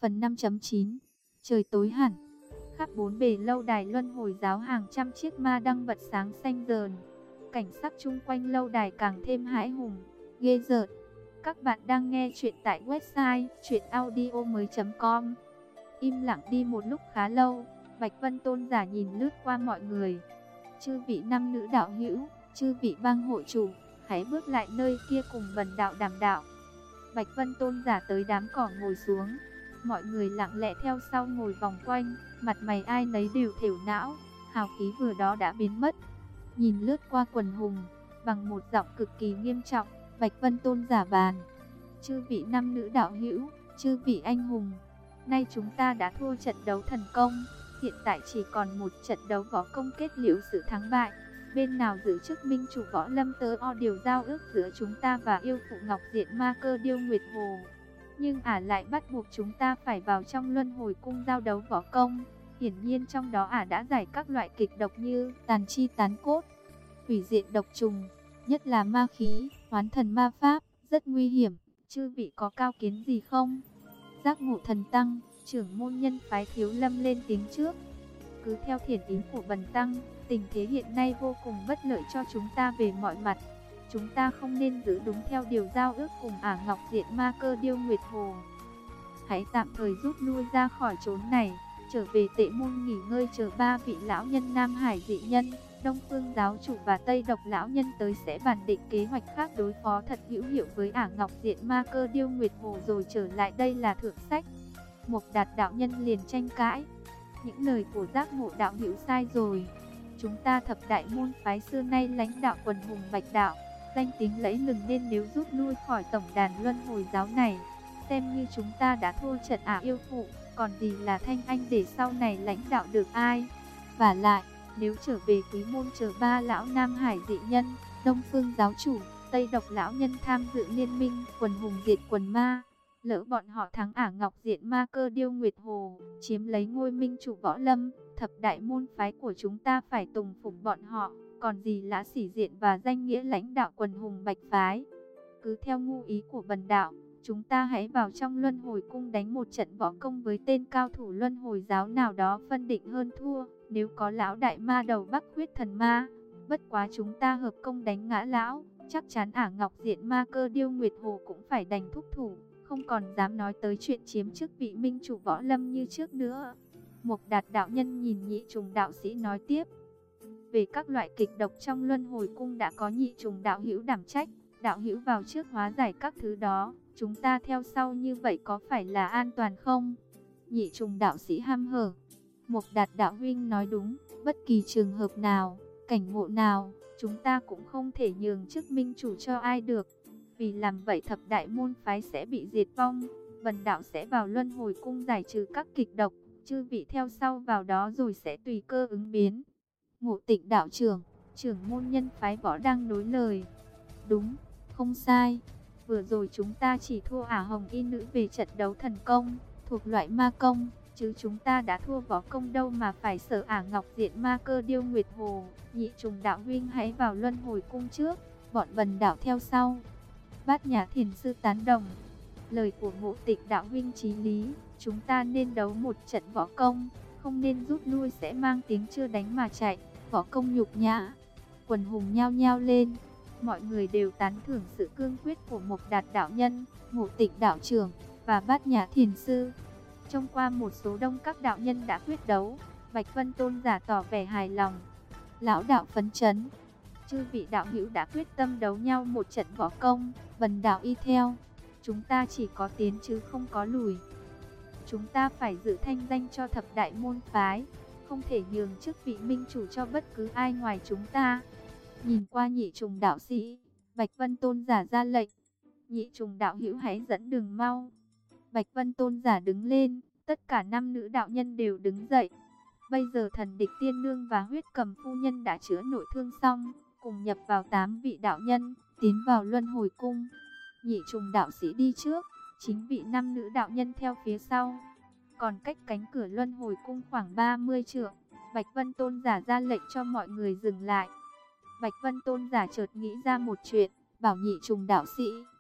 Phần 5.9. Trời tối hẳn, khắp bốn bề lâu đài luân hồi giáo hàng trăm chiếc ma đăng bật sáng xanh rờn. Cảnh sắc chung quanh lâu đài càng thêm hãi hùng, ghê rợn. Các bạn đang nghe chuyện tại website chuyenaudio.com. Im lặng đi một lúc khá lâu, Bạch Vân Tôn giả nhìn lướt qua mọi người. Chư vị nam nữ đạo hữu, chư vị bang hội chủ, hãy bước lại nơi kia cùng bần đạo đàm đạo. Bạch Vân Tôn giả tới đám cỏ ngồi xuống. Mọi người lặng lẽ theo sau ngồi vòng quanh, mặt mày ai nấy đều thểu não, hào khí vừa đó đã biến mất. Nhìn lướt qua quần hùng, bằng một giọng cực kỳ nghiêm trọng, Bạch Vân Tôn giả bàn: chư vị nam nữ đạo hữu, chư vị anh hùng, nay chúng ta đã thua trận đấu thần công, hiện tại chỉ còn một trận đấu võ công kết liễu sự thắng bại. Bên nào giữ chức minh chủ võ lâm tớ o điều giao ước giữa chúng ta và yêu phụ Ngọc Diện Ma Cơ Điêu Nguyệt Hồ. Nhưng lại bắt buộc chúng ta phải vào trong luân hồi cung giao đấu võ công. Hiển nhiên trong đó đã giải các loại kịch độc như tàn chi tán cốt, hủy diện độc trùng, nhất là ma khí, hoán thần ma pháp, rất nguy hiểm. Chư vị có cao kiến gì không? Giác Ngộ Thần Tăng, trưởng môn nhân phái Thiếu Lâm lên tiếng trước. Cứ theo thiền ý của bần tăng, tình thế hiện nay vô cùng bất lợi cho chúng ta về mọi mặt. Chúng ta không nên giữ đúng theo điều giao ước cùng Ngọc Diện Ma Cơ Điêu Nguyệt Hồ. Hãy tạm thời rút lui ra khỏi chốn này, trở về Tệ Môn nghỉ ngơi chờ ba vị lão nhân Nam Hải dị nhân, Đông Phương giáo chủ và Tây Độc lão nhân tới sẽ bàn định kế hoạch khác đối phó thật hữu hiệu với Ngọc Diện Ma Cơ Điêu Nguyệt Hồ rồi trở lại đây là thượng sách. Mộc Đạt đạo nhân liền tranh cãi: những lời của Giác Ngộ đạo hữu sai rồi. Chúng ta thập đại môn phái xưa nay lãnh đạo quần hùng Bạch đạo, danh tiếng lẫy lừng, nên nếu rút lui khỏi tổng đàn luân hồi giáo này, xem như chúng ta đã thua trận yêu phụ, còn gì là thanh anh để sau này lãnh đạo được ai. Và lại, nếu trở về Quý môn chờ ba lão Nam Hải dị nhân, Đông Phương giáo chủ, Tây Độc lão nhân tham dự liên minh quần hùng diệt quần ma, lỡ bọn họ thắng Ngọc Diện Ma Cơ Điêu Nguyệt Hồ, chiếm lấy ngôi minh chủ võ lâm, thập đại môn phái của chúng ta phải tùng phục bọn họ, còn gì là sĩ diện và danh nghĩa lãnh đạo quần hùng Bạch phái. Cứ theo ngu ý của bần đạo, chúng ta hãy vào trong luân hồi cung đánh một trận võ công với tên cao thủ luân hồi giáo nào đó, phân định hơn thua. Nếu có lão đại ma đầu Bắc huyết thần ma, bất quá chúng ta hợp công đánh ngã lão, chắc chắn Ngọc Diện Ma Cơ Điêu Nguyệt Hồ cũng phải đành thúc thủ, không còn dám nói tới chuyện chiếm chức vị minh chủ võ lâm như trước nữa. Mộc Đạt đạo nhân nhìn Nhị Trùng đạo sĩ nói tiếp: về các loại kịch độc trong luân hồi cung đã có Nhị Trùng đạo hữu đảm trách, đạo hữu vào trước hóa giải các thứ đó, chúng ta theo sau như vậy có phải là an toàn không? Nhị Trùng đạo sĩ hăm hở: Mộc Đạt đạo huynh nói đúng, bất kỳ trường hợp nào, cảnh ngộ nào, chúng ta cũng không thể nhường chức minh chủ cho ai được. Vì làm vậy thập đại môn phái sẽ bị diệt vong, bần đạo sẽ vào luân hồi cung giải trừ các kịch độc, chư vị theo sau vào đó rồi sẽ tùy cơ ứng biến. Ngộ Tịnh đạo trưởng, trưởng môn nhân phái võ đang nối lời: đúng, không sai. Vừa rồi chúng ta chỉ thua Hồng Y nữ về trận đấu thần công, thuộc loại ma công, chứ chúng ta đã thua võ công đâu mà phải sợ Ngọc Diện Ma Cơ Điêu Nguyệt Hồ. Nhị Trùng đạo huynh hãy vào luân hồi cung trước, bọn bần đạo theo sau. Bát Nhã thiền sư tán đồng: lời của Ngộ Tịnh đạo huynh chí lý, chúng ta nên đấu một trận võ công, không nên rút lui sẽ mang tiếng chưa đánh mà chạy, võ công nhục nhã. Quần hùng nhao nhao lên, mọi người đều tán thưởng sự cương quyết của Mộc Đạt đạo nhân, Ngộ Tịnh đạo trưởng và Bát Nhã thiền sư. Trông qua một số đông các đạo nhân đã quyết đấu, Bạch Vân Tôn giả tỏ vẻ hài lòng: lão đạo phấn chấn, chư vị đạo hữu đã quyết tâm đấu nhau một trận võ công, bần đạo y theo. Chúng ta chỉ có tiến chứ không có lùi. Chúng ta phải giữ thanh danh cho thập đại môn phái, không thể nhường chức vị minh chủ cho bất cứ ai ngoài chúng ta. Nhìn qua Nhị Trùng đạo sĩ, Bạch Vân Tôn giả ra lệnh: Nhị Trùng đạo hữu hãy dẫn đường mau. Bạch Vân Tôn giả đứng lên, tất cả năm nữ đạo nhân đều đứng dậy. Bây giờ Thần Địch Tiên Nương và Huyết Cầm phu nhân đã chữa nội thương xong, cùng nhập vào 8 vị đạo nhân, tiến vào luân hồi cung. Nhị Trùng đạo sĩ đi trước, 9 vị năm nữ đạo nhân theo phía sau. Còn cách cánh cửa luân hồi cung khoảng 30 trượng, Bạch Vân Tôn giả ra lệnh cho mọi người dừng lại. Bạch Vân Tôn giả chợt nghĩ ra một chuyện, bảo Nhị Trùng đạo sĩ: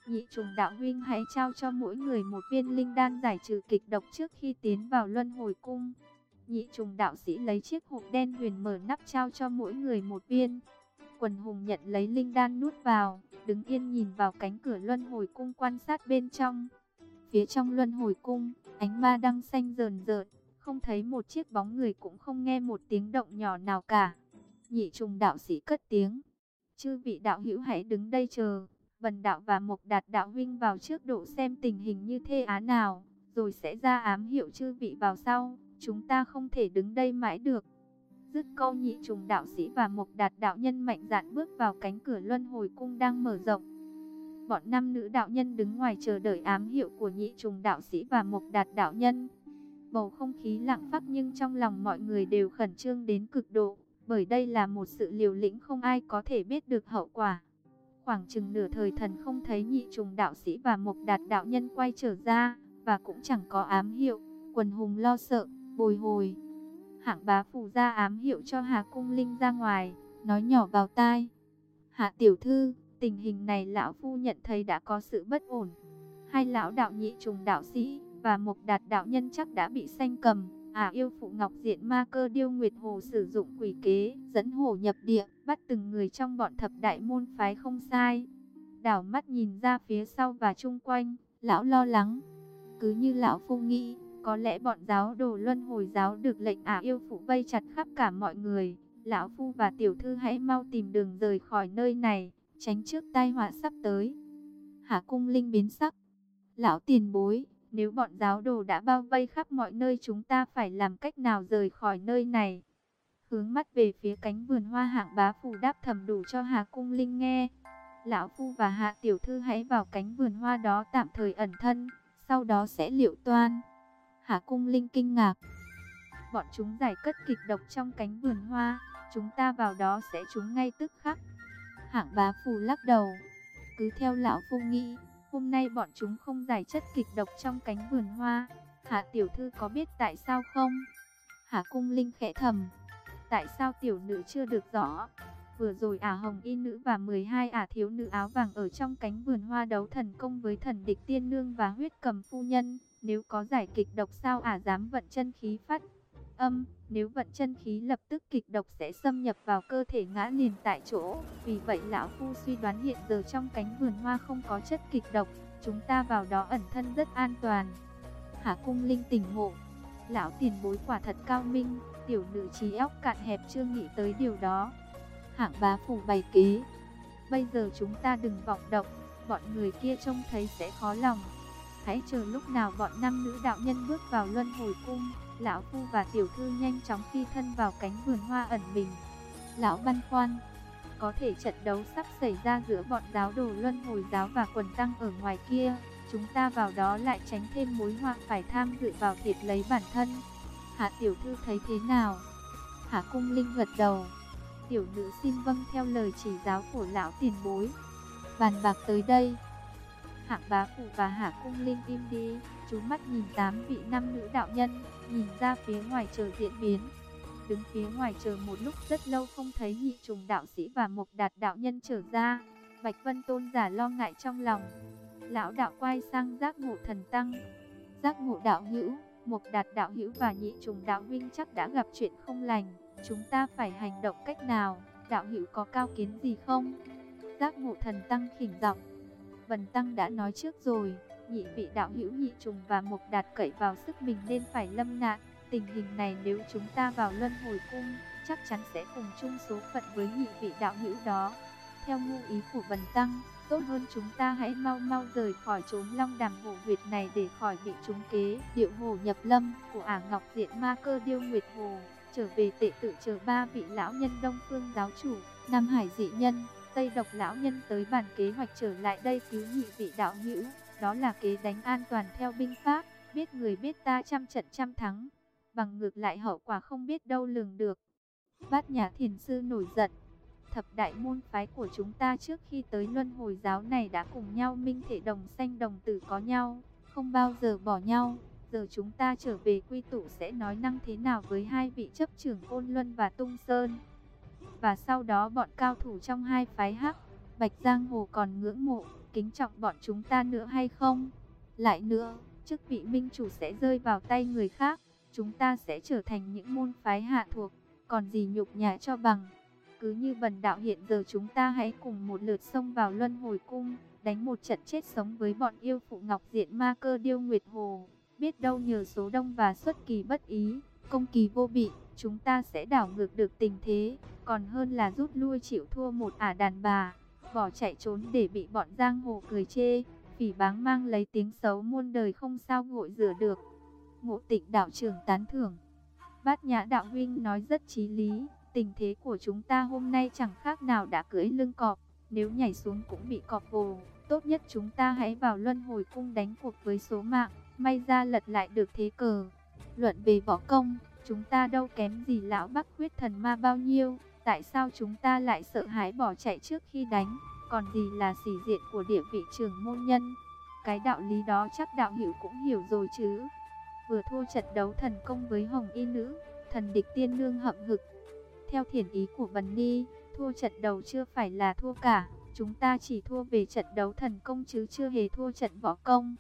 Nhị trùng đạo huynh hãy trao cho mỗi người một viên linh đan giải trừ kịch độc trước khi tiến vào luân hồi cung. Nhị trùng đạo sĩ lấy chiếc hộp đen huyền mở nắp trao cho mỗi người một viên. Quần hùng nhận lấy linh đan nuốt vào, đứng yên nhìn vào cánh cửa luân hồi cung quan sát bên trong. Phía trong luân hồi cung, ánh ma đăng xanh rờn rợn, không thấy một chiếc bóng người cũng không nghe một tiếng động nhỏ nào cả. Nhị trùng đạo sĩ cất tiếng: "Chư vị đạo hữu hãy đứng đây chờ, Bần đạo và Mộc Đạt đạo huynh vào trước độ xem tình hình như thế nào, rồi sẽ ra ám hiệu chư vị vào sau, chúng ta không thể đứng đây mãi được." Dứt câu, nhị trùng đạo sĩ và Mộc Đạt đạo nhân mạnh dạn bước vào cánh cửa luân hồi cung đang mở rộng. Bọn nam nữ đạo nhân đứng ngoài chờ đợi ám hiệu của nhị trùng đạo sĩ và Mộc Đạt đạo nhân. Bầu không khí lặng phắc nhưng trong lòng mọi người đều khẩn trương đến cực độ, bởi đây là một sự liều lĩnh không ai có thể biết được hậu quả. Khoảng chừng nửa thời thần không thấy nhị trùng đạo sĩ và Mộc Đạt đạo nhân quay trở ra, và cũng chẳng có ám hiệu. Quần hùng lo sợ, bồi hồi. Hạng Bá Phù ra ám hiệu cho Hà Cung Linh ra ngoài, nói nhỏ vào tai: "Hạ tiểu thư, tình hình này lão phu nhận thấy đã có sự bất ổn. Hai lão đạo nhị trùng đạo sĩ và Mộc Đạt đạo nhân chắc đã bị sanh cầm. Yêu phụ Ngọc Diện Ma Cơ Điêu Nguyệt Hồ sử dụng quỷ kế, dẫn hổ nhập địa, bắt từng người trong bọn thập đại môn phái không sai." Đảo mắt nhìn ra phía sau và chung quanh, lão lo lắng. Cứ như lão phu nghĩ, có lẽ bọn giáo đồ luân hồi giáo được lệnh yêu phụ vây chặt khắp cả mọi người. Lão phu và tiểu thư hãy mau tìm đường rời khỏi nơi này, tránh trước tai họa sắp tới. Hà Cung Linh biến sắc: "Lão tiền bối, nếu bọn giáo đồ đã bao vây khắp mọi nơi, chúng ta phải làm cách nào rời khỏi nơi này?" Hướng mắt về phía cánh vườn hoa, Hạng Bá Phù đáp thầm đủ cho Hà Cung Linh nghe: "Lão phu và Hạ tiểu thư hãy vào cánh vườn hoa đó tạm thời ẩn thân, sau đó sẽ liệu toan." Hà Cung Linh kinh ngạc: "Bọn chúng giải cất kịch độc trong cánh vườn hoa, chúng ta vào đó sẽ trúng ngay tức khắc." Hạng Bá Phù lắc đầu: "Cứ theo lão phu nghĩ, hôm nay bọn chúng không giải chất kịch độc trong cánh vườn hoa. Hạ tiểu thư có biết tại sao không?" Hà Cung Linh khẽ thầm: "Tại sao tiểu nữ chưa được rõ. Vừa rồi Hồng Y nữ và 12 thiếu nữ áo vàng ở trong cánh vườn hoa đấu thần công với thần địch tiên nương và huyết cầm phu nhân. Nếu có giải kịch độc sao dám vận chân khí phát âm, nếu vận chân khí lập tức kịch độc sẽ xâm nhập vào cơ thể ngã liền tại chỗ. Vì vậy lão phu suy đoán hiện giờ trong cánh vườn hoa không có chất kịch độc, chúng ta vào đó ẩn thân rất an toàn." Hà Cung Linh tỉnh ngộ: lão tiền bối quả thật cao minh, tiểu nữ trí óc cạn hẹp chưa nghĩ tới điều đó. Hạng Bá Phù bày kế: "Bây giờ chúng ta đừng vọng động, bọn người kia trông thấy sẽ khó lòng. Hãy chờ lúc nào bọn nam nữ đạo nhân bước vào luân hồi cung, lão phu và tiểu thư nhanh chóng phi thân vào cánh vườn hoa ẩn mình." Lão băn khoăn: có thể trận đấu sắp xảy ra giữa bọn giáo đồ luân hồi giáo và quần tăng ở ngoài kia, chúng ta vào đó lại tránh thêm mối họa phải tham dự vào thiệt lấy bản thân. Hạ tiểu thư thấy thế nào? Hạ Cung Linh gật đầu: tiểu nữ xin vâng theo lời chỉ giáo của lão tiền bối. Bàn bạc tới đây, Hạng Bá Phù và Hạ Cung Linh im đi, chú mắt nhìn 8 vị nam nữ đạo nhân, nhìn ra phía ngoài chờ diễn biến. Đứng phía ngoài chờ một lúc rất lâu không thấy Nhị Trùng đạo sĩ và Mộc Đạt đạo nhân trở ra. Bạch Vân Tôn giả lo ngại trong lòng. Lão đạo quay sang Giác Ngộ Thần Tăng: Giác Ngộ đạo hữu, Mộc Đạt đạo hữu và Nhị Trùng đạo huynh chắc đã gặp chuyện không lành, chúng ta phải hành động cách nào? Đạo hữu có cao kiến gì không? Giác Ngộ Thần Tăng khỉnh giọng: Bần tăng đã nói trước rồi, nhị vị đạo hữu Nhị Trùng và Mộc Đạt cậy vào sức mình nên phải lâm nạn. Tình hình này nếu chúng ta vào luân hồi cung, chắc chắn sẽ cùng chung số phận với nhị vị đạo hữu đó. Theo ngu ý của bần tăng, tốt hơn chúng ta hãy mau mau rời khỏi chốn Long Đàm Hổ huyệt này để khỏi bị trúng kế điệu hổ nhập lâm của Ngọc Diện Ma Cơ Điêu Nguyệt Hồ, trở về tệ tự chờ ba vị lão nhân Đông Phương giáo chủ, Nam Hải dị nhân, Tây Độc lão nhân tới bàn kế hoạch trở lại đây cứu nhị vị đạo hữu. Đó là kế đánh an toàn theo binh pháp, biết người biết ta, trăm trận trăm thắng. Bằng ngược lại hậu quả không biết đâu lường được. Bát Nhã Thiền sư nổi giận: thập đại môn phái của chúng ta trước khi tới luân hồi giáo này đã cùng nhau minh thể đồng sanh đồng tử có nhau, không bao giờ bỏ nhau. Giờ chúng ta trở về quy tụ sẽ nói năng thế nào với hai vị chấp trưởng Côn Luân và Tung Sơn? Và sau đó bọn cao thủ trong hai phái Hắc, Bạch giang hồ còn ngưỡng mộ, kính trọng bọn chúng ta nữa hay không? Lại nữa, chức vị minh chủ sẽ rơi vào tay người khác, chúng ta sẽ trở thành những môn phái hạ thuộc, còn gì nhục nhã cho bằng. Cứ như bần đạo hiện giờ chúng ta hãy cùng một lượt xông vào Luân Hồi Cung, đánh một trận chết sống với bọn yêu phụ Ngọc Diện Ma Cơ Điêu Nguyệt Hồ. Biết đâu nhờ số đông và xuất kỳ bất ý, công kỳ vô bị, chúng ta sẽ đảo ngược được tình thế, còn hơn là rút lui chịu thua một ả đàn bà, bỏ chạy trốn để bị bọn giang hồ cười chê, phỉ báng mang lấy tiếng xấu muôn đời không sao gội rửa được. Ngộ Tịnh đạo trưởng tán thưởng. Bát Nhã đạo huynh nói rất chí lý, tình thế của chúng ta hôm nay chẳng khác nào đã cưỡi lưng cọp, nếu nhảy xuống cũng bị cọp vồ, tốt nhất chúng ta hãy vào Luân Hồi Cung đánh cuộc với số mạng, may ra lật lại được thế cờ. Luận về võ công, chúng ta đâu kém gì lão Bắc Huyết Thần Ma bao nhiêu, tại sao chúng ta lại sợ hãi bỏ chạy trước khi đánh, còn gì là sĩ diện của địa vị trưởng môn nhân. Cái đạo lý đó chắc đạo hữu cũng hiểu rồi chứ. Vừa thua trận đấu thần công với Hồng Y Nữ, thần địch tiên nương hậm hực. Theo thiền ý của Bần Ni, thua trận đầu chưa phải là thua cả, chúng ta chỉ thua về trận đấu thần công chứ chưa hề thua trận võ công.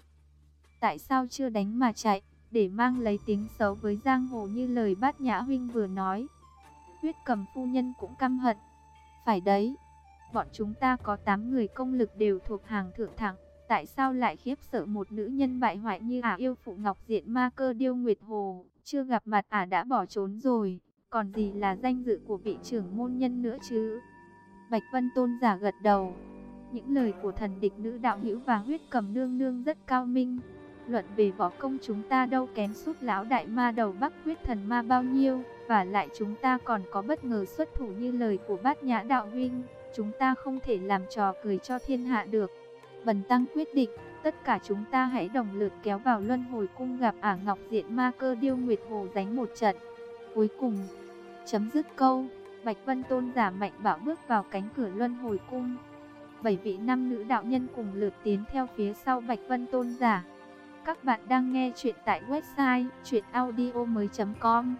Tại sao chưa đánh mà chạy, để mang lấy tiếng xấu với giang hồ như lời Bát Nhã huynh vừa nói? Huyết Cầm phu nhân cũng căm hận. Phải đấy, bọn chúng ta có 8 người công lực đều thuộc hàng thượng thẳng, tại sao lại khiếp sợ một nữ nhân bại hoại như ả yêu phụ Ngọc Diện Ma Cơ Điêu Nguyệt Hồ, chưa gặp mặt ả đã bỏ trốn rồi, còn gì là danh dự của vị trưởng môn nhân nữa chứ? Bạch Vân Tôn giả gật đầu. Những lời của thần địch nữ đạo hữu và Huyết Cầm nương nương rất cao minh. Luận về võ công chúng ta đâu kém sút lão đại ma đầu Bắc Huyết Thần Ma bao nhiêu, và lại chúng ta còn có bất ngờ xuất thủ như lời của Bát Nhã đạo huynh, chúng ta không thể làm trò cười cho thiên hạ được. Bần tăng quyết định, tất cả chúng ta hãy đồng lượt kéo vào Luân Hồi Cung gặp ả Ngọc Diện Ma Cơ Điêu Nguyệt Hồ đánh một trận. Cuối cùng, chấm dứt câu, Bạch Vân Tôn giả mạnh bạo bước vào cánh cửa Luân Hồi Cung. 7 vị nam nữ đạo nhân cùng lượt tiến theo phía sau Bạch Vân Tôn giả. Các bạn đang nghe chuyện tại website chuyenaudio.com.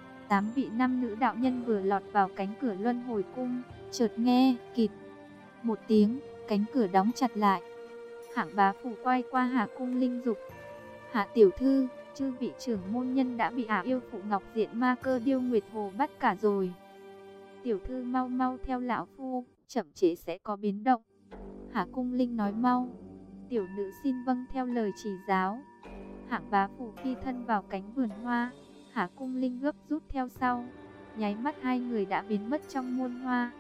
8 vị nam nữ đạo nhân vừa lọt vào cánh cửa Luân Hồi Cung, chợt nghe kịt một tiếng, cánh cửa đóng chặt lại. Hạng Bá Phủ quay qua Hà Cung Linh dục: Hạ tiểu thư, chư vị trưởng môn nhân đã bị ả yêu phụ Ngọc Diện Ma Cơ Điêu Nguyệt Hồ bắt cả rồi. Tiểu thư mau mau theo lão phu, chậm trễ sẽ có biến động. Hà Cung Linh nói mau. Tiểu nữ xin vâng theo lời chỉ giáo. Hạng Bá Phủ phi thân vào cánh vườn hoa, Hà Cung Linh gấp rút theo sau. Nháy mắt hai người đã biến mất trong muôn hoa.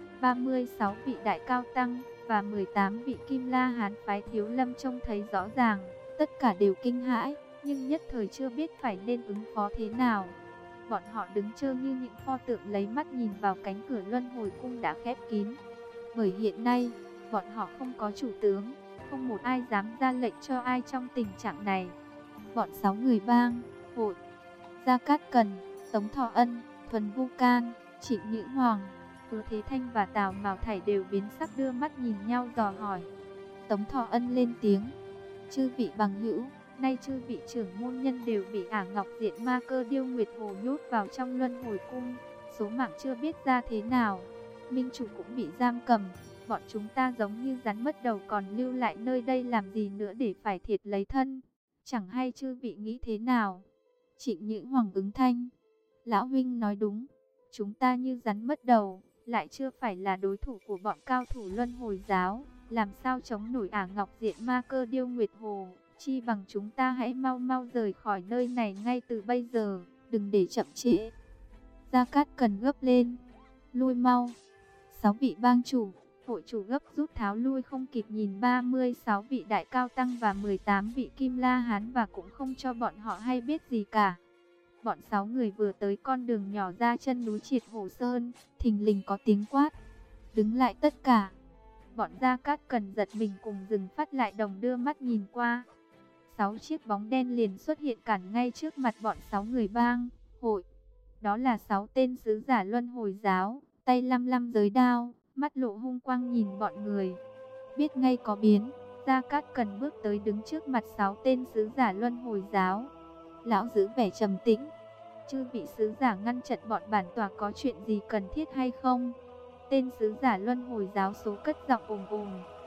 36 vị đại cao tăng và 18 vị Kim La Hán phái Thiếu Lâm trông thấy rõ ràng, tất cả đều kinh hãi, nhưng nhất thời chưa biết phải nên ứng phó thế nào. Bọn họ đứng trơ như những pho tượng lấy mắt nhìn vào cánh cửa Luân Hồi Cung đã khép kín. Bởi hiện nay, bọn họ không có chủ tướng, không một ai dám ra lệnh cho ai trong tình trạng này. Bọn 6 người bang, hội, Gia Cát Cần, Tống Thọ Ân, Thuần Vu Can, Trịnh Nhữ Hoàng, Hứa Thế Thanh và Tào Mào Thảy đều biến sắc đưa mắt nhìn nhau dò hỏi. Tống Thọ Ân lên tiếng: Chư vị bằng hữu, nay chư vị trưởng môn nhân đều bị ả Ngọc Diện Ma Cơ Điêu Nguyệt Hồ nhốt vào trong Luân Hồi Cung, số mạng chưa biết ra thế nào. Minh chủ cũng bị giam cầm, bọn chúng ta giống như rắn mất đầu, còn lưu lại nơi đây làm gì nữa để phải thiệt lấy thân. Chẳng hay chư vị nghĩ thế nào? Trịnh Nhữ Hoàng ứng thanh: Lão huynh nói đúng, chúng ta như rắn mất đầu, lại chưa phải là đối thủ của bọn cao thủ Luân Hồi giáo, làm sao chống nổi ả Ngọc Diện Ma Cơ Điêu Nguyệt Hồ. Chi bằng chúng ta hãy mau mau rời khỏi nơi này ngay từ bây giờ, đừng để chậm trễ. Gia Cát Cần gấp lên: Lui mau. 6 vị bang chủ, hội chủ gấp rút tháo lui, không kịp nhìn 36 vị đại cao tăng và 18 vị Kim La Hán, và cũng không cho bọn họ hay biết gì cả. Bọn 6 người vừa tới con đường nhỏ ra chân núi Triệt Hồ Sơn, thình lình có tiếng quát: Đứng lại tất cả. Bọn Gia Cát Cần giật mình cùng dừng phát lại đồng đưa mắt nhìn qua. 6 chiếc bóng đen liền xuất hiện cản ngay trước mặt bọn 6 người bang, hội. Đó là 6 tên sứ giả Luân Hồi giáo, tay lăm lăm giới đao, mắt lộ hung quang nhìn bọn người. Biết ngay có biến, Gia Cát Cần bước tới đứng trước mặt 6 tên sứ giả Luân Hồi giáo. Lão giữ vẻ trầm tĩnh: Chư vị sứ giả ngăn chặn bọn bản tòa có chuyện gì cần thiết hay không? Tên sứ giả Luân Hồi giáo số cất giọng ồm ồm: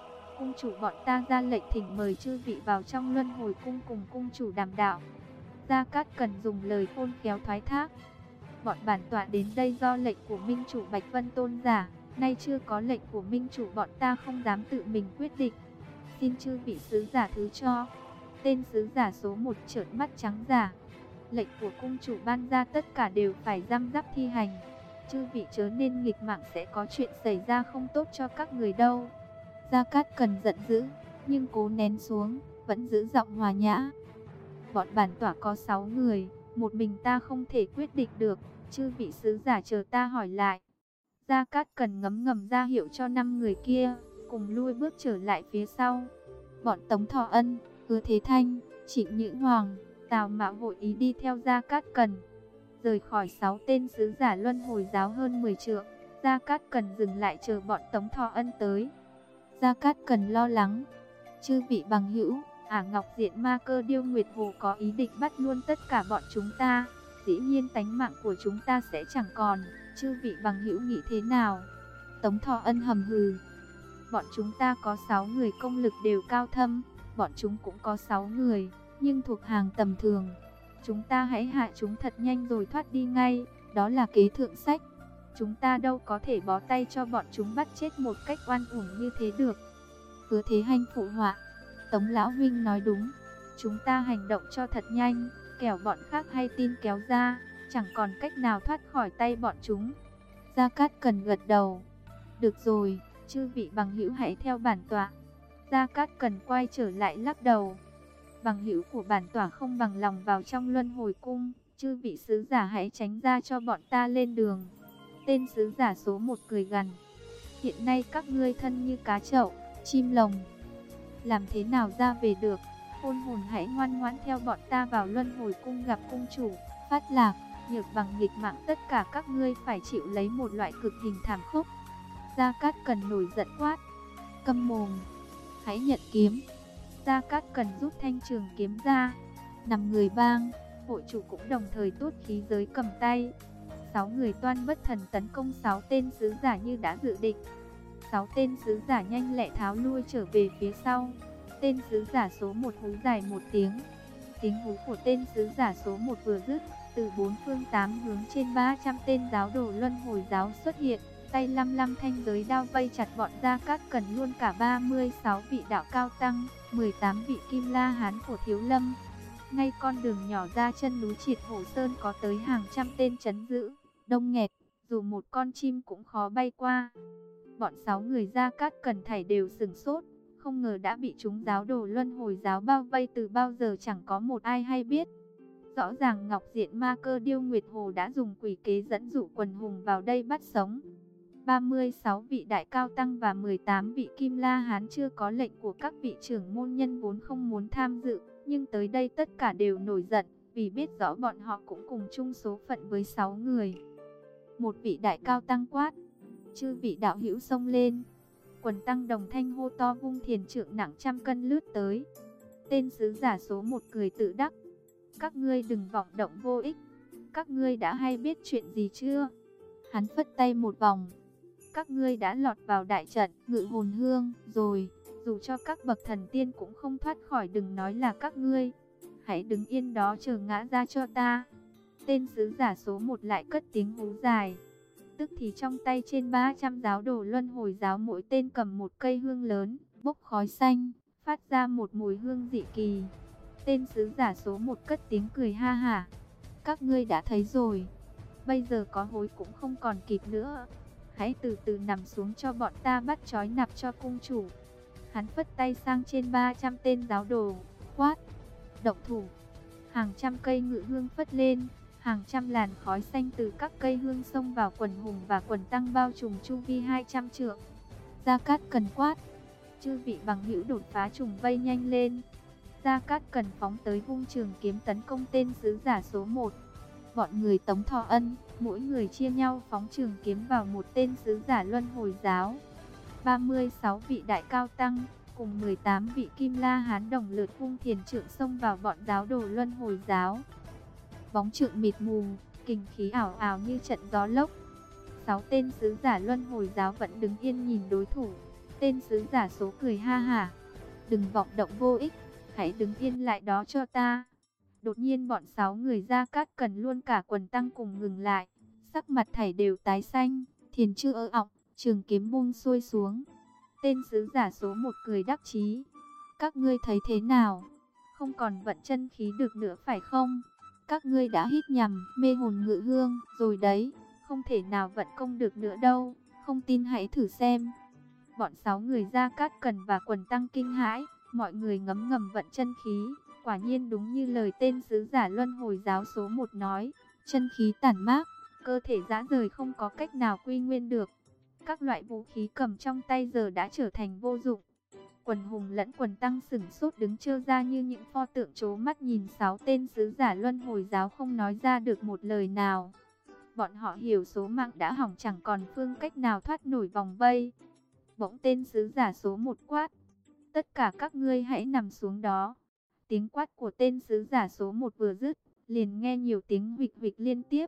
cung chủ bọn ta ra lệnh thỉnh mời chư vị vào trong luân hồi cung cùng cung chủ đàm đạo. Gia Cát Cần dùng lời khôn khéo thoái thác. Bọn bản tọa đến đây do lệnh của minh chủ Bạch Vân Tôn giả, nay chưa có lệnh của minh chủ bọn ta không dám tự mình quyết định. Xin chư vị sứ giả thứ cho. Tên sứ giả số 1 trợn mắt trắng giả. Lệnh của cung chủ ban ra tất cả đều phải răm rắp thi hành. Chư vị chớ nên nghịch mạng, sẽ có chuyện xảy ra không tốt cho các người đâu. Gia Cát Cần giận dữ, nhưng cố nén xuống, vẫn giữ giọng hòa nhã. Bọn bản tọa có 6 người, một mình ta không thể quyết định được, chư vị sứ giả chờ ta hỏi lại. Gia Cát Cần ngấm ngầm ra hiệu cho 5 người kia, cùng lui bước trở lại phía sau. Bọn Tống Thọ Ân, Hứa Thế Thanh, Trịnh Nhữ Hoàng, Tào Mạo vội ý đi theo Gia Cát Cần. Rời khỏi 6 tên sứ giả luân hồi giáo hơn 10 trượng, Gia Cát Cần dừng lại chờ bọn Tống Thọ Ân tới. Gia Cát Cần lo lắng, chư vị bằng hữu, Ả Ngọc Diện Ma Cơ Điêu Nguyệt Hồ có ý định bắt luôn tất cả bọn chúng ta, dĩ nhiên tánh mạng của chúng ta sẽ chẳng còn, chư vị bằng hữu nghĩ thế nào? Tống Thọ Ân hầm hừ, bọn chúng ta có 6 người công lực đều cao thâm, bọn chúng cũng có 6 người, nhưng thuộc hàng tầm thường. Chúng ta hãy hạ chúng thật nhanh rồi thoát đi ngay, đó là kế thượng sách. Chúng ta đâu có thể bó tay cho bọn chúng bắt chết một cách oan uổng như thế được. Hứa Thế Hanh phụ họa, Tống lão huynh nói đúng, chúng ta hành động cho thật nhanh, kẻo bọn khác hay tin kéo ra, chẳng còn cách nào thoát khỏi tay bọn chúng. Gia Cát Cần gật đầu, được rồi, chư vị bằng hữu hãy theo bản tọa. Gia Cát Cần quay trở lại lắc đầu, bằng hữu của bản tọa không bằng lòng vào trong luân hồi cung, chư vị sứ giả hãy tránh ra cho bọn ta lên đường. Tên sứ giả số 1 cười gằn, hiện nay các ngươi thân như cá chậu, chim lồng, làm thế nào ra về được? Khôn hồn hãy ngoan ngoãn theo bọn ta vào luân hồi cung gặp cung chủ. Phát Lạc, Nhược Bằng nghịch mạng, tất cả các ngươi phải chịu lấy một loại cực hình thảm khốc. Gia Cát Cần nổi giận quát, câm mồm, hãy nhận kiếm. Gia Cát Cần rút thanh trường kiếm ra, 5 người bang, hội chủ cũng đồng thời tốt khí giới cầm tay. 6 người toan bất thần tấn công 6 tên sứ giả như đã dự định. 6 tên sứ giả nhanh lẹ tháo lui trở về phía sau. Tên sứ giả số 1 hú dài một tiếng. Tiếng hú của tên sứ giả số 1 vừa dứt, từ 4 phương 8 hướng trên 300 tên giáo đồ luân hồi giáo xuất hiện, tay lăm lăm thanh giới đao vây chặt bọn Gia Cát Cần luôn cả 36 vị đạo cao tăng, 18 vị kim la hán của Thiếu Lâm. Ngay con đường nhỏ ra chân núi Triệt Hổ Sơn có tới hàng trăm tên trấn giữ, đông nghẹt, dù một con chim cũng khó bay qua. Bọn 6 người Gia Cát Cần thảy đều sửng sốt, không ngờ đã bị chúng giáo đồ luân hồi giáo bao vây từ bao giờ chẳng có một ai hay biết. Rõ ràng Ngọc Diện Ma Cơ Điêu Nguyệt Hồ đã dùng quỷ kế dẫn dụ quần hùng vào đây bắt sống. 36 vị đại cao tăng và 18 vị kim la hán chưa có lệnh của các vị trưởng môn nhân vốn không muốn tham dự, nhưng tới đây tất cả đều nổi giận, vì biết rõ bọn họ cũng cùng chung số phận với 6 người. Một vị đại cao tăng quát, chư vị đạo hữu xông lên. Quần tăng đồng thanh hô to, vung thiền trượng nặng trăm cân lướt tới. Tên sứ giả số 1 cười tự đắc, các ngươi đừng vọng động vô ích. Các ngươi đã hay biết chuyện gì chưa? Hắn phất tay một vòng, các ngươi đã lọt vào đại trận Ngự Hồn Hương rồi, dù cho các bậc thần tiên cũng không thoát khỏi, đừng nói là các ngươi. Hãy đứng yên đó chờ ngã ra cho ta. Tên sứ giả số 1 lại cất tiếng hú dài. Tức thì trong tay trên 300 giáo đồ luân hồi giáo mỗi tên cầm một cây hương lớn, bốc khói xanh, phát ra một mùi hương dị kỳ. Tên sứ giả số 1 cất tiếng cười ha hả. Các ngươi đã thấy rồi, bây giờ có hối cũng không còn kịp nữa. Hãy từ từ nằm xuống cho bọn ta bắt trói nạp cho cung chủ. Hắn phất tay sang trên 300 tên giáo đồ, quát, động thủ. Hàng trăm cây ngự hương phất lên, hàng trăm làn khói xanh từ các cây hương xông vào quần hùng và quần tăng bao trùm chu vi 200 trượng. Gia Cát Cần quát, chư vị bằng hữu đột phá trùng vây nhanh lên. Gia Cát Cần phóng tới vung trường kiếm tấn công tên sứ giả số 1. Bọn người Tống Thọ Ân, mỗi người chia nhau phóng trường kiếm vào một tên sứ giả luân hồi giáo. 36 vị đại cao tăng cùng 18 vị kim la hán đồng lượt vung thiền trượng xông vào bọn giáo đồ luân hồi giáo. Bóng trượng mịt mù, kình khí ảo ảo như trận gió lốc. 6 tên sứ giả luân hồi giáo vẫn đứng yên nhìn đối thủ. Tên sứ giả số cười ha hả. Đừng vọng động vô ích, hãy đứng yên lại đó cho ta. Đột nhiên bọn 6 người Gia Cát Cẩn luôn cả quần tăng cùng ngừng lại. Sắc mặt thảy đều tái xanh, thiền chư ơ ọng, trường kiếm buông xuôi xuống. Tên sứ giả số 1 cười đắc chí. Các ngươi thấy thế nào? Không còn vận chân khí được nữa phải không? Các ngươi đã hít nhằm, mê hồn ngự hương, rồi đấy, không thể nào vận công được nữa đâu, không tin hãy thử xem. Bọn 6 người Gia Cát Cẩn và quần tăng kinh hãi, mọi người ngấm ngầm vận chân khí, quả nhiên đúng như lời tên sứ giả luân hồi giáo số 1 nói, chân khí tản mát, cơ thể rã rời không có cách nào quy nguyên được. Các loại vũ khí cầm trong tay giờ đã trở thành vô dụng. Quần hùng lẫn quần tăng sửng sốt đứng trơ ra như những pho tượng trố mắt nhìn 6 tên sứ giả luân hồi giáo không nói ra được một lời nào. Bọn họ hiểu số mạng đã hỏng, chẳng còn phương cách nào thoát nổi vòng vây. Bỗng tên sứ giả số 1 quát: tất cả các ngươi hãy nằm xuống đó. Tiếng quát của tên sứ giả số 1 vừa dứt, liền nghe nhiều tiếng huỵch huỵch liên tiếp.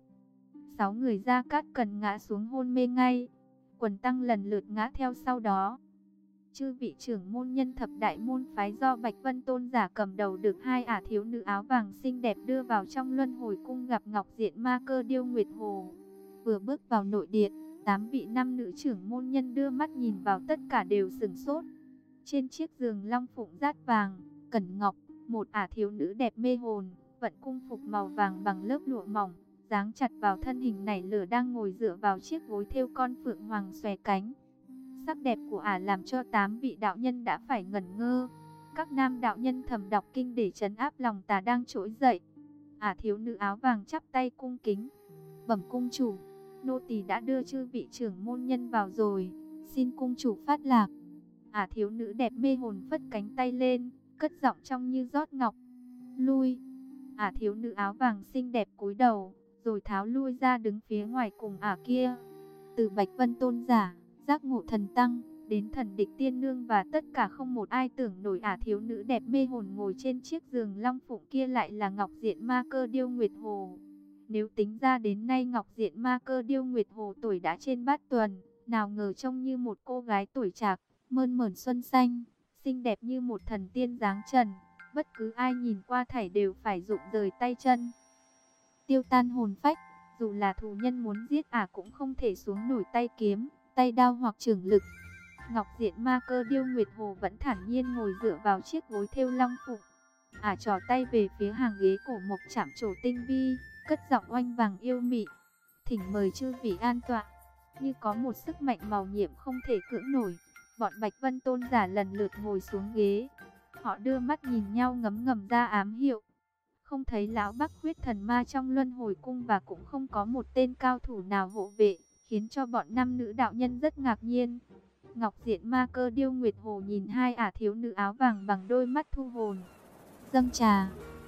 6 người Gia Cát Cẩn ngã xuống hôn mê ngay. Quần tăng lần lượt ngã theo sau đó. Chư vị trưởng môn nhân thập đại môn phái do Bạch Vân Tôn giả cầm đầu được 2 ả thiếu nữ áo vàng xinh đẹp đưa vào trong luân hồi cung gặp Ngọc Diện Ma Cơ Điêu Nguyệt Hồ. Vừa bước vào nội điện, 8 vị nam nữ trưởng môn nhân đưa mắt nhìn vào, tất cả đều sửng sốt. Trên chiếc giường long phụng dát vàng, cẩn ngọc, một ả thiếu nữ đẹp mê hồn, vận cung phục màu vàng bằng lớp lụa mỏng, dáng chặt vào thân hình nảy lửa đang ngồi dựa vào chiếc gối thêu con phượng hoàng xòe cánh. Sắc đẹp của ả làm cho 8 vị đạo nhân đã phải ngẩn ngơ. Các nam đạo nhân thầm đọc kinh để trấn áp lòng tà đang trỗi dậy. Ả thiếu nữ áo vàng chắp tay cung kính: bẩm cung chủ, nô tỳ đã đưa chư vị trưởng môn nhân vào rồi, xin cung chủ phát lạc. Ả thiếu nữ đẹp mê hồn phất cánh tay lên, cất giọng trong như rót ngọc: lui. Ả thiếu nữ áo vàng xinh đẹp cúi đầu, rồi tháo lui ra đứng phía ngoài cùng ả kia. Từ Bạch Vân Tôn giả, Giác Ngộ Thần Tăng, đến Thần Địch Tiên Nương và tất cả không một ai tưởng nổi ả thiếu nữ đẹp mê hồn ngồi trên chiếc giường long phụng kia lại là Ngọc Diện Ma Cơ Điêu Nguyệt Hồ. Nếu tính ra đến nay Ngọc Diện Ma Cơ Điêu Nguyệt Hồ tuổi đã trên bát tuần, nào ngờ trông như một cô gái tuổi trạc, mơn mởn xuân xanh, xinh đẹp như một thần tiên dáng trần, bất cứ ai nhìn qua thảy đều phải rụng rời tay chân, tiêu tan hồn phách. Dù là thù nhân muốn giết ả cũng không thể xuống nổi tay kiếm, tay đao hoặc chưởng lực. Ngọc Diện Ma Cơ Điêu Nguyệt Hồ vẫn thản nhiên ngồi dựa vào chiếc gối thêu long phụng. Ả trỏ tay về phía hàng ghế cổ mộc chạm trổ tinh vi, cất giọng oanh vàng yêu mị: thỉnh mời chư vị an tọa. Như có một sức mạnh màu nhiệm không thể cưỡng nổi, bọn Bạch Vân Tôn giả lần lượt ngồi xuống ghế. Họ đưa mắt nhìn nhau ngấm ngầm ra ám hiệu. Không thấy lão Bắc huyết thần ma trong luân hồi cung và cũng không có một tên cao thủ nào hộ vệ, khiến cho bọn nam nữ đạo nhân rất ngạc nhiên. Ngọc Diện Ma Cơ Điêu Nguyệt Hồ nhìn 2 ả thiếu nữ áo vàng bằng đôi mắt thu hồn. Dâng trà.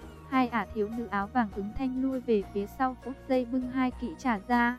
2 ả thiếu nữ áo vàng ứng thanh lui về phía sau, phút giây bưng 2 kỹ trà ra.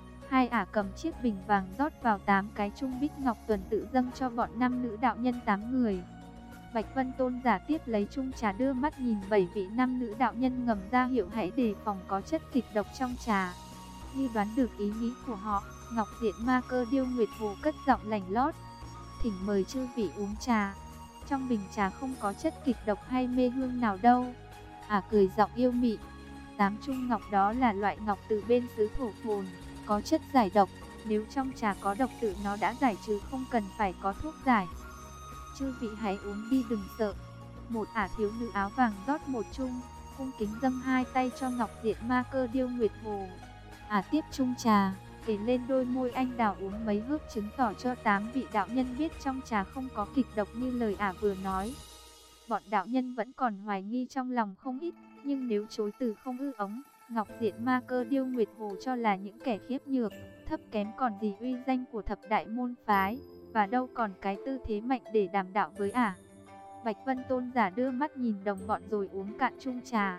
2 ả cầm chiếc bình vàng rót vào 8 cái chung bích ngọc tuần tự dâng cho bọn nam nữ đạo nhân 8 người. Bạch Vân Tôn giả tiếp lấy chung trà đưa mắt nhìn 7 vị nam nữ đạo nhân ngầm ra hiệu hãy đề phòng có chất kịch độc trong trà. Như đoán được ý nghĩ của họ, Ngọc Diện Ma Cơ Điêu Nguyệt Hồ cất giọng lành lót: thỉnh mời chư vị uống trà. Trong bình trà không có chất kịch độc hay mê hương nào đâu. Ả cười giọng yêu mị: 8 chung ngọc đó là loại ngọc từ bên xứ Thổ Phồn, có chất giải độc. Nếu trong trà có độc tự nó đã giải trừ, không cần phải có thuốc giải. Chư vị hãy uống đi đừng sợ. Một ả thiếu nữ áo vàng rót một chung, cung kính dâng 2 tay cho Ngọc Diện Ma Cơ Điêu Nguyệt Hồ. Ả tiếp chung trà, kể lên đôi môi anh đào uống mấy hớp, chứng tỏ cho 8 vị đạo nhân biết trong trà không có kịch độc như lời ả vừa nói. Bọn đạo nhân vẫn còn hoài nghi trong lòng không ít, nhưng nếu chối từ không ư ống, Ngọc Diện Ma Cơ Điêu Nguyệt Hồ cho là những kẻ khiếp nhược, thấp kém còn gì uy danh của thập đại môn phái, và đâu còn cái tư thế mạnh để đàm đạo với ả. Bạch Vân Tôn giả đưa mắt nhìn đồng bọn rồi uống cạn chung trà.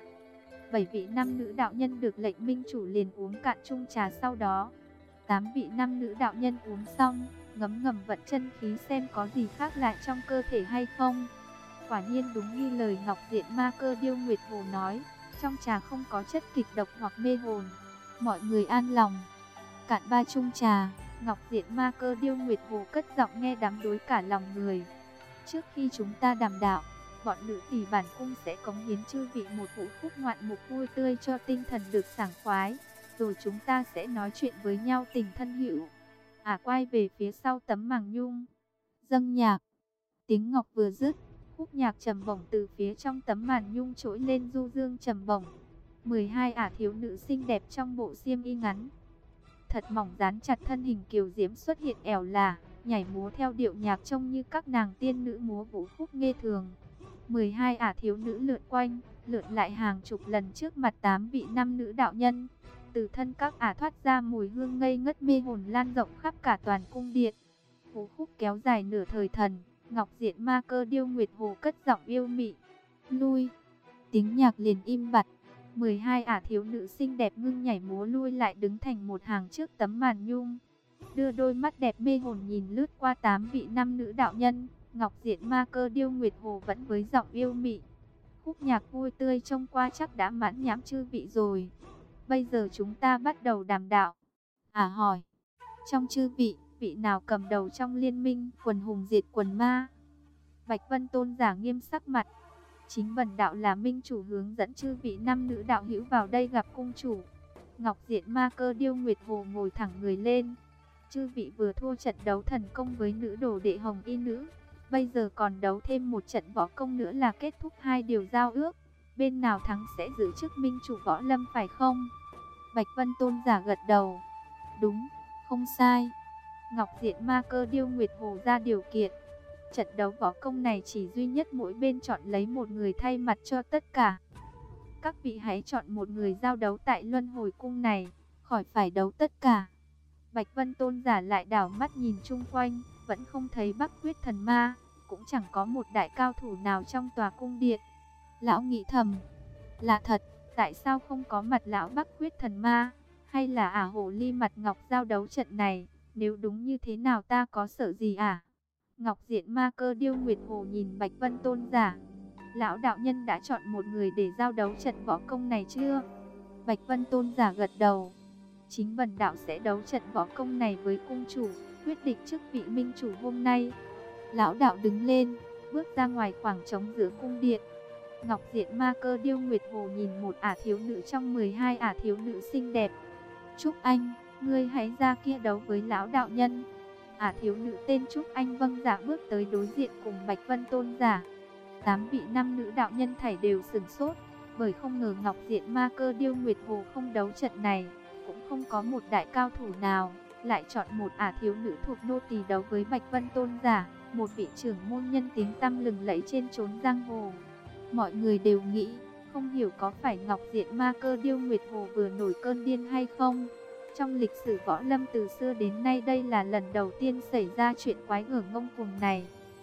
7 vị nam nữ đạo nhân được lệnh minh chủ liền uống cạn chung trà sau đó. 8 vị nam nữ đạo nhân uống xong, ngấm ngầm vận chân khí xem có gì khác lại trong cơ thể hay không. Quả nhiên đúng như lời Ngọc Diện Ma Cơ Điêu Nguyệt Hồ nói, trong trà không có chất kịch độc hoặc mê hồn. Mọi người an lòng. Cạn 3 chung trà, Ngọc Diện Ma Cơ Điêu Nguyệt Hồ cất giọng nghe đắm đuối cả lòng người. Trước khi chúng ta đàm đạo, bọn nữ tỷ bản cung sẽ cống hiến chư vị một vũ khúc ngoạn mục vui tươi cho tinh thần được sảng khoái, rồi chúng ta sẽ nói chuyện với nhau tình thân hữu. Quay về phía sau tấm màng nhung, dâng nhạc. Tiếng ngọc vừa dứt, khúc nhạc trầm bổng từ phía trong tấm màn nhung trỗi lên du dương trầm bổng. 12 thiếu nữ xinh đẹp trong bộ xiêm y ngắn thật mỏng dán chặt thân hình kiều diễm xuất hiện ẻo lả, nhảy múa theo điệu nhạc trông như các nàng tiên nữ múa vũ khúc nghê thường. 12 thiếu nữ lượn quanh, lượn lại hàng chục lần trước mặt 8 vị nam nữ đạo nhân. Từ thân các thoát ra mùi hương ngây ngất mê hồn lan rộng khắp cả toàn cung điện. Vũ khúc kéo dài nửa thời thần, Ngọc Diện Ma Cơ Điêu Nguyệt Hồ cất giọng yêu mị. Lui, tiếng nhạc liền im bặt. 12 thiếu nữ xinh đẹp ngưng nhảy múa lui lại đứng thành một hàng trước tấm màn nhung. Đưa đôi mắt đẹp mê hồn nhìn lướt qua 8 vị nam nữ đạo nhân, Ngọc Diện Ma Cơ Điêu Nguyệt Hồ vẫn với giọng yêu mị. Khúc nhạc vui tươi trông qua chắc đã mãn nhãn chư vị rồi. Bây giờ chúng ta bắt đầu đàm đạo. Hỏi, trong chư vị, vị nào cầm đầu trong liên minh quần hùng diệt quần ma? Bạch Vân Tôn giả nghiêm sắc mặt. Chính bần đạo là minh chủ hướng dẫn chư vị nam nữ đạo hữu vào đây gặp cung chủ. Ngọc Diện Ma Cơ Điêu Nguyệt Hồ ngồi thẳng người lên. Chư vị vừa thua trận đấu thần công với nữ đồ đệ Hồng Y Nữ, bây giờ còn đấu thêm một trận võ công nữa là kết thúc hai điều giao ước. Bên nào thắng sẽ giữ chức minh chủ võ lâm phải không? Bạch Vân Tôn giả gật đầu. Đúng, không sai. Ngọc Diện Ma Cơ Điêu Nguyệt Hồ ra điều kiện. Trận đấu võ công này chỉ duy nhất mỗi bên chọn lấy một người thay mặt cho tất cả. Các vị hãy chọn một người giao đấu tại Luân Hồi Cung này, khỏi phải đấu tất cả. Bạch Vân Tôn giả lại đảo mắt nhìn chung quanh, vẫn không thấy Bắc Huyết Thần Ma, cũng chẳng có một đại cao thủ nào trong tòa cung điện. Lão nghĩ thầm, là thật, tại sao không có mặt lão Bắc Huyết Thần Ma, hay là hồ ly mặt ngọc giao đấu trận này, nếu đúng như thế nào ta có sợ gì Ngọc Diện Ma Cơ Điêu Nguyệt Hồ nhìn Bạch Vân Tôn giả. Lão đạo nhân đã chọn một người để giao đấu trận võ công này chưa? Bạch Vân Tôn giả gật đầu. Chính bần đạo sẽ đấu trận võ công này với cung chủ, quyết định chức vị minh chủ hôm nay. Lão đạo đứng lên, bước ra ngoài khoảng trống giữa cung điện. Ngọc Diện Ma Cơ Điêu Nguyệt Hồ nhìn một thiếu nữ trong 12 thiếu nữ xinh đẹp. Trúc Anh, ngươi hãy ra kia đấu với lão đạo nhân. Thiếu nữ tên Trúc Anh vâng dạ bước tới đối diện cùng Bạch Vân Tôn giả. 8 vị nam nữ đạo nhân thảy đều sửng sốt, bởi không ngờ Ngọc Diện Ma Cơ Điêu Nguyệt Hồ không đấu trận này, cũng không có một đại cao thủ nào, lại chọn một thiếu nữ thuộc nô tỳ đấu với Bạch Vân Tôn giả, một vị trưởng môn nhân tiếng tăm lừng lẫy trên chốn giang hồ. Mọi người đều nghĩ, không hiểu có phải Ngọc Diện Ma Cơ Điêu Nguyệt Hồ vừa nổi cơn điên hay không? Trong lịch sử võ lâm từ xưa đến nay đây là lần đầu tiên xảy ra chuyện quái gở ngông cuồng này.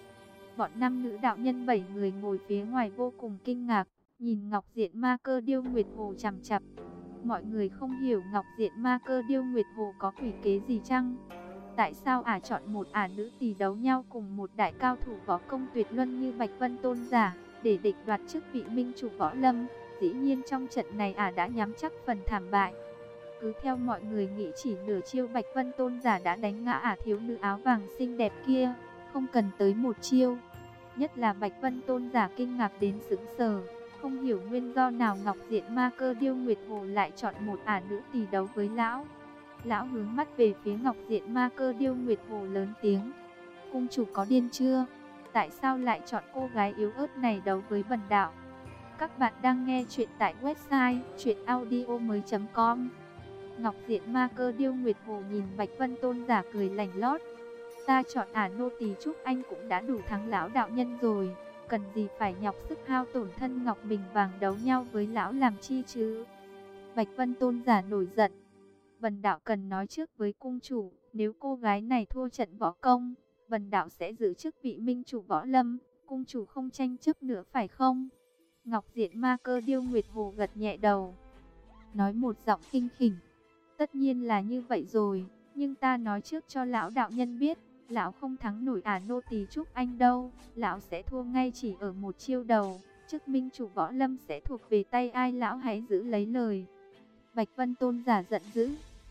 Bọn nam nữ đạo nhân 7 người ngồi phía ngoài vô cùng kinh ngạc, nhìn Ngọc Diện Ma Cơ Điêu Nguyệt Hồ chằm chằm. Mọi người không hiểu Ngọc Diện Ma Cơ Điêu Nguyệt Hồ có quỷ kế gì chăng? Tại sao chọn một nữ tỳ đấu nhau cùng một đại cao thủ võ công tuyệt luân như Bạch Vân Tôn giả, để địch đoạt chức vị minh chủ võ lâm? Dĩ nhiên trong trận này đã nhắm chắc phần thảm bại. Cứ theo mọi người nghĩ chỉ nửa chiêu Bạch Vân Tôn giả đã đánh ngã thiếu nữ áo vàng xinh đẹp kia, không cần tới một chiêu. Nhất là Bạch Vân Tôn giả kinh ngạc đến sững sờ, không hiểu nguyên do nào Ngọc Diện Ma Cơ Điêu Nguyệt Hồ lại chọn một nữ tỳ đấu với lão. Lão hướng mắt về phía Ngọc Diện Ma Cơ Điêu Nguyệt Hồ lớn tiếng. Cung chủ có điên chưa? Tại sao lại chọn cô gái yếu ớt này đấu với bần đạo? Các bạn đang nghe chuyện tại website chuyenaudio.com. Ngọc Diện Ma Cơ Điêu Nguyệt Hồ nhìn Bạch Vân Tôn giả cười lạnh lót. Ta chọn nô tỳ Trúc Anh cũng đã đủ thắng lão đạo nhân rồi, cần gì phải nhọc sức hao tổn thân ngọc bình vàng đấu nhau với lão làm chi chứ? Bạch Vân Tôn giả nổi giận. Bần đạo cần nói trước với cung chủ, nếu cô gái này thua trận võ công, bần đạo sẽ giữ chức vị minh chủ võ lâm, cung chủ không tranh chấp nữa phải không? Ngọc Diện Ma Cơ Điêu Nguyệt Hồ gật nhẹ đầu, nói một giọng khinh khỉnh. Tất nhiên là như vậy rồi, nhưng ta nói trước cho lão đạo nhân biết, lão không thắng nổi nô tỳ Trúc Anh đâu, lão sẽ thua ngay chỉ ở một chiêu đầu, chức minh chủ võ lâm sẽ thuộc về tay ai lão hãy giữ lấy lời. Bạch Vân Tôn giả giận dữ.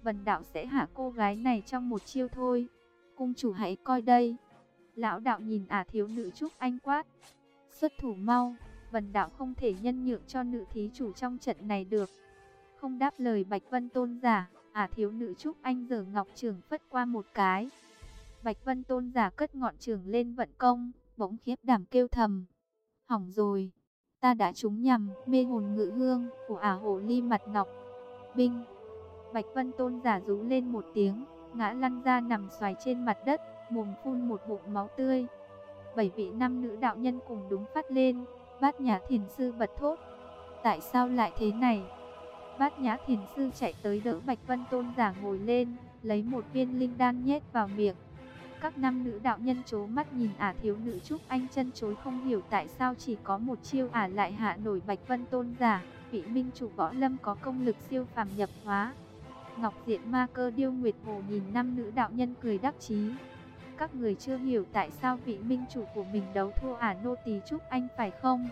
Bần đạo sẽ hạ cô gái này trong một chiêu thôi. Cung chủ hãy coi đây. Lão đạo nhìn thiếu nữ Trúc Anh quát. Xuất thủ mau, bần đạo không thể nhân nhượng cho nữ thí chủ trong trận này được. Không đáp lời Bạch Vân Tôn giả, thiếu nữ Trúc Anh giở ngọc trường phất qua một cái. Bạch Vân Tôn giả cất ngọn trường lên vận công, bỗng khiếp đảm kêu thầm. Hỏng rồi, ta đã trúng nhầm mê hồn ngự hương của hồ ly mặt ngọc. Binh! Bạch Vân Tôn giả rú lên một tiếng, ngã lăn ra nằm xoài trên mặt đất, mồm phun một bụng máu tươi. 7 vị nam nữ đạo nhân cùng đúng phát lên. Bát Nhã Thiền Sư bật thốt. Tại sao lại thế này? Bát Nhã Thiền Sư chạy tới đỡ Bạch Vân Tôn giả ngồi lên, lấy một viên linh đan nhét vào miệng. Các nam nữ đạo nhân trố mắt nhìn thiếu nữ Trúc Anh chân chối không hiểu tại sao chỉ có một chiêu lại hạ nổi Bạch Vân Tôn giả. Vị minh chủ võ lâm có công lực siêu phàm nhập hóa. Ngọc Diện Ma Cơ Điêu Nguyệt Hồ nhìn nam nữ đạo nhân cười đắc chí. Các người chưa hiểu tại sao vị minh chủ của mình đấu thua nô tỳ Trúc Anh phải không?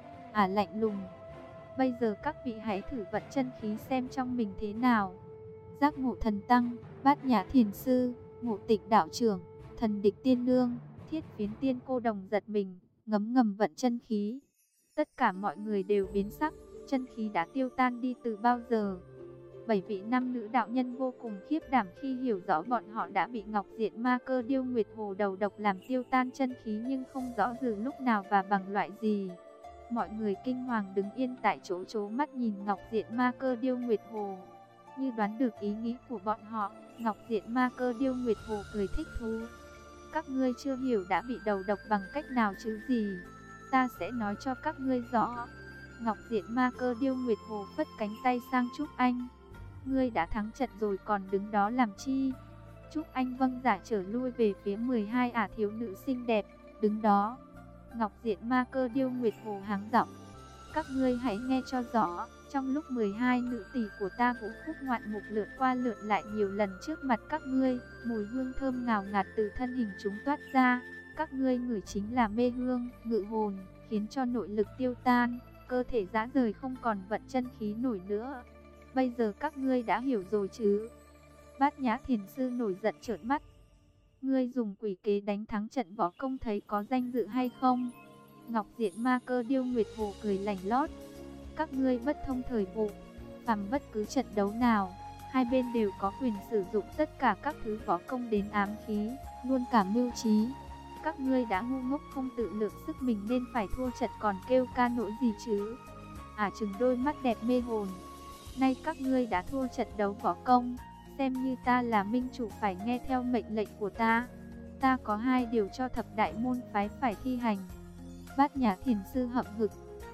Lạnh lùng. Bây giờ các vị hãy thử vận chân khí xem trong mình thế nào. Giác Ngộ Thần Tăng, Bát Nhã Thiền Sư, Ngộ Tịnh Đạo Trưởng, Thần Địch Tiên Nương, Thiết Phiến Tiên Cô đồng giật mình, ngấm ngầm vận chân khí. Tất cả mọi người đều biến sắc, chân khí đã tiêu tan đi từ bao giờ. 7 vị nam nữ đạo nhân vô cùng khiếp đảm khi hiểu rõ bọn họ đã bị Ngọc Diện Ma Cơ Điêu Nguyệt Hồ đầu độc làm tiêu tan chân khí, nhưng không rõ từ lúc nào và bằng loại gì. Mọi người kinh hoàng đứng yên tại chỗ, trố mắt nhìn Ngọc Diện Ma Cơ Điêu Nguyệt Hồ. Như đoán được ý nghĩ của bọn họ, Ngọc Diện Ma Cơ Điêu Nguyệt Hồ cười thích thú. Các ngươi chưa hiểu đã bị đầu độc bằng cách nào chứ gì? Ta sẽ nói cho các ngươi rõ. Ngọc Diện Ma Cơ Điêu Nguyệt Hồ phất cánh tay sang Trúc Anh. Ngươi đã thắng trận rồi còn đứng đó làm chi? Trúc Anh vâng giả trở lui về phía 12 thiếu nữ xinh đẹp, đứng đó. Ngọc Diện Ma Cơ Điêu Nguyệt Hồ háng giọng. Các ngươi hãy nghe cho rõ, trong lúc 12 nữ tỷ của ta vũ khúc ngoạn mục lượn qua lượn lại nhiều lần trước mặt các ngươi, mùi hương thơm ngào ngạt từ thân hình chúng toát ra. Các ngươi ngửi chính là mê hương, ngự hồn, khiến cho nội lực tiêu tan, cơ thể rã rời không còn vận chân khí nổi nữa. Bây giờ các ngươi đã hiểu rồi chứ? Bát Nhã Thiền Sư nổi giận trợn mắt. Ngươi dùng quỷ kế đánh thắng trận võ công thấy có danh dự hay không? Ngọc Diện Ma Cơ Điêu Nguyệt Hồ cười lạnh lót. Các ngươi bất thông thời vụ, phàm bất cứ trận đấu nào, hai bên đều có quyền sử dụng tất cả các thứ võ công đến ám khí, luôn cả mưu trí. Các ngươi đã ngu ngốc không tự lượng sức mình nên phải thua trận còn kêu ca nỗi gì chứ? Trừng đôi mắt đẹp mê hồn. Nay các ngươi đã thua trận đấu võ công, xem như ta là minh chủ phải nghe theo mệnh lệnh của ta. Ta có 2 điều cho thập đại môn phái phải thi hành. Bát Nhã Thiền Sư hậm hực.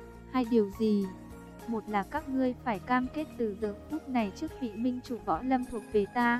2 điều gì? Một là các ngươi phải cam kết từ giờ phút này trước vị minh chủ võ lâm thuộc về ta.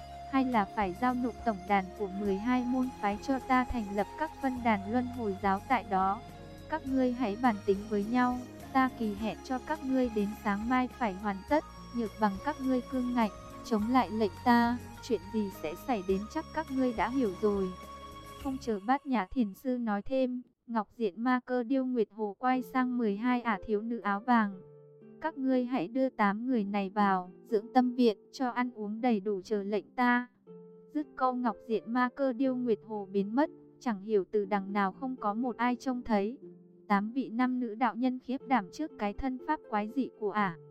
2 là phải giao nộp tổng đàn của 12 môn phái cho ta thành lập các phân đàn luân hồi giáo tại đó. Các ngươi hãy bàn tính với nhau. Ta kỳ hẹn cho các ngươi đến sáng mai phải hoàn tất. Nhược bằng các ngươi cương ngạnh, chống lại lệnh ta, chuyện gì sẽ xảy đến chắc các ngươi đã hiểu rồi. Không chờ Bát Nhã Thiền Sư nói thêm, Ngọc Diện Ma Cơ Điêu Nguyệt Hồ quay sang 12 thiếu nữ áo vàng. Các ngươi hãy đưa 8 người này vào dưỡng tâm viện, cho ăn uống đầy đủ chờ lệnh ta. Dứt câu Ngọc Diện Ma Cơ Điêu Nguyệt Hồ biến mất, chẳng hiểu từ đằng nào không có một ai trông thấy. 8 vị nam nữ đạo nhân khiếp đảm trước cái thân pháp quái dị của